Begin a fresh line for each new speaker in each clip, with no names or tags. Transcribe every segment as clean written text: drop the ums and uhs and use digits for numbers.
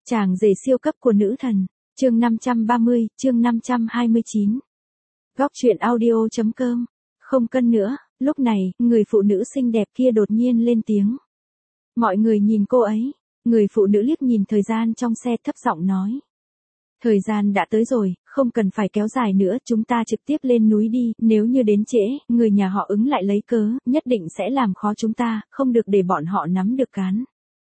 Chàng rể siêu cấp của nữ thần, chương 530, chương 529. Góc truyện audio.com. Không cân nữa, lúc này, người phụ nữ xinh đẹp kia đột nhiên lên tiếng. Mọi người nhìn cô ấy, người phụ nữ liếc nhìn thời gian trong xe thấp giọng nói. Thời gian đã tới rồi, không cần phải kéo dài nữa, chúng ta trực tiếp lên núi đi, nếu như đến trễ, người nhà họ ứng lại lấy cớ, nhất định sẽ làm khó chúng ta, không được để bọn họ nắm được cán.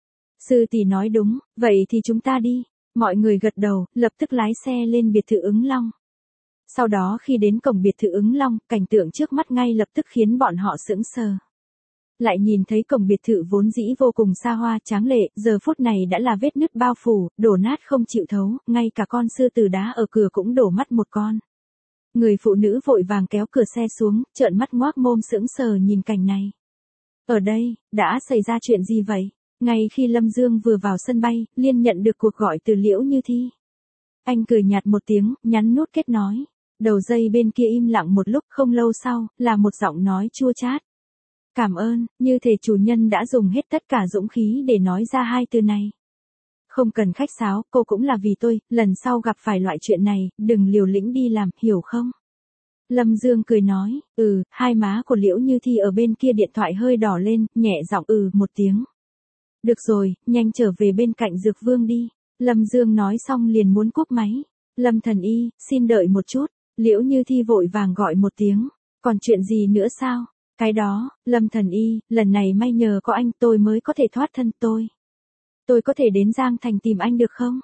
Sư tỷ nói đúng, vậy thì chúng ta đi. Mọi người gật đầu, lập tức lái xe lên biệt thự Ứng Long. Sau đó khi đến cổng biệt thự Ứng Long, cảnh tượng trước mắt ngay lập tức khiến bọn họ sững sờ. Lại nhìn thấy cổng biệt thự vốn dĩ vô cùng xa hoa tráng lệ, giờ phút này đã là vết nứt bao phủ, đổ nát không chịu thấu, ngay cả con sư tử đá ở cửa cũng đổ mắt một con. Người phụ nữ vội vàng kéo cửa xe xuống, trợn mắt ngoác mồm sững sờ nhìn cảnh này. Ở đây, đã xảy ra chuyện gì vậy? Ngay khi Lâm Dương vừa vào sân bay, liền nhận được cuộc gọi từ Liễu Như Thi. Anh cười nhạt một tiếng, nhắn nút kết nói. Đầu dây bên kia im lặng một lúc, không lâu sau, là một giọng nói chua chát. Cảm ơn, như thể chủ nhân đã dùng hết tất cả dũng khí để nói ra hai từ này. Không cần khách sáo, cô cũng là vì tôi, lần sau gặp phải loại chuyện này, đừng liều lĩnh đi làm, hiểu không? Lâm Dương cười nói, hai má của Liễu Như Thi ở bên kia điện thoại hơi đỏ lên, nhẹ giọng một tiếng. Được rồi, nhanh trở về bên cạnh Dược Vương đi. Lâm Dương nói xong liền muốn cúp máy. Lâm Thần Y, xin đợi một chút. Liễu Như Thi vội vàng gọi một tiếng. Còn chuyện gì nữa sao? Cái đó, Lâm Thần Y, lần này may nhờ có anh tôi mới có thể thoát thân tôi. Tôi có thể đến Giang Thành tìm anh được không?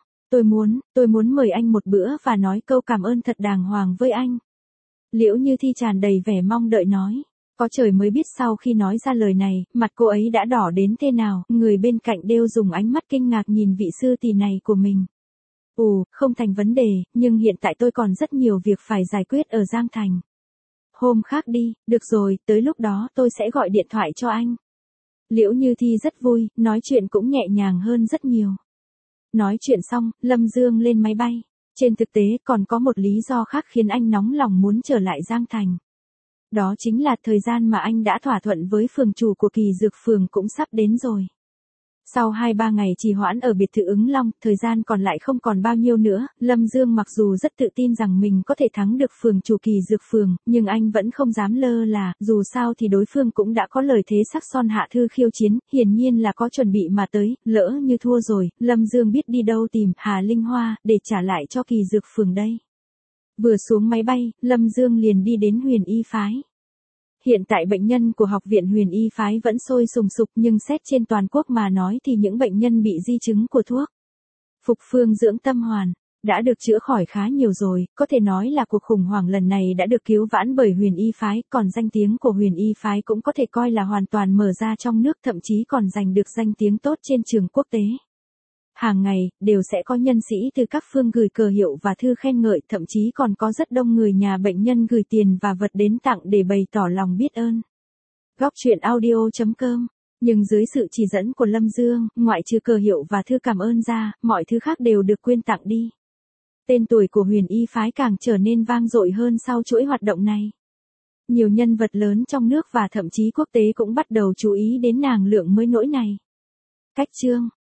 Tôi muốn mời anh một bữa và nói câu cảm ơn thật đàng hoàng với anh. Liễu Như Thi tràn đầy vẻ mong đợi nói. Có trời mới biết sau khi nói ra lời này, mặt cô ấy đã đỏ đến thế nào, người bên cạnh đều dùng ánh mắt kinh ngạc nhìn vị sư tỷ này của mình. Không thành vấn đề, nhưng hiện tại tôi còn rất nhiều việc phải giải quyết ở Giang Thành. Hôm khác đi, được rồi, tới lúc đó tôi sẽ gọi điện thoại cho anh. Liễu Như Thi rất vui, nói chuyện cũng nhẹ nhàng hơn rất nhiều. Nói chuyện xong, Lâm Dương lên máy bay. Trên thực tế còn có một lý do khác khiến anh nóng lòng muốn trở lại Giang Thành. Đó chính là thời gian mà anh đã thỏa thuận với phường chủ của Kỳ Dược Phường cũng sắp đến rồi. Sau 2-3 ngày trì hoãn ở biệt thự Ứng Long, thời gian còn lại không còn bao nhiêu nữa, Lâm Dương mặc dù rất tự tin rằng mình có thể thắng được phường chủ Kỳ Dược Phường, nhưng anh vẫn không dám lơ là, dù sao thì đối phương cũng đã có lời thế sắc son hạ thư khiêu chiến, hiển nhiên là có chuẩn bị mà tới, lỡ như thua rồi, Lâm Dương biết đi đâu tìm Hà Linh Hoa, để trả lại cho Kỳ Dược Phường đây. Vừa xuống máy bay, Lâm Dương liền đi đến Huyền Y Phái. Hiện tại bệnh nhân của học viện Huyền Y Phái vẫn sôi sùng sục nhưng xét trên toàn quốc mà nói thì những bệnh nhân bị di chứng của thuốc Phục Phương Dưỡng Tâm Hoàn đã được chữa khỏi khá nhiều rồi, có thể nói là cuộc khủng hoảng lần này đã được cứu vãn bởi Huyền Y Phái, còn danh tiếng của Huyền Y Phái cũng có thể coi là hoàn toàn mở ra trong nước, thậm chí còn giành được danh tiếng tốt trên trường quốc tế. Hàng ngày, đều sẽ có nhân sĩ từ các phương gửi cờ hiệu và thư khen ngợi, thậm chí còn có rất đông người nhà bệnh nhân gửi tiền và vật đến tặng để bày tỏ lòng biết ơn. Góc truyện audio.com. Nhưng dưới sự chỉ dẫn của Lâm Dương, ngoại trừ cờ hiệu và thư cảm ơn ra, mọi thứ khác đều được quyên tặng đi. Tên tuổi của Huyền Y Phái càng trở nên vang dội hơn sau chuỗi hoạt động này. Nhiều nhân vật lớn trong nước và thậm chí quốc tế cũng bắt đầu chú ý đến nàng lượng mới nổi này. Cách chương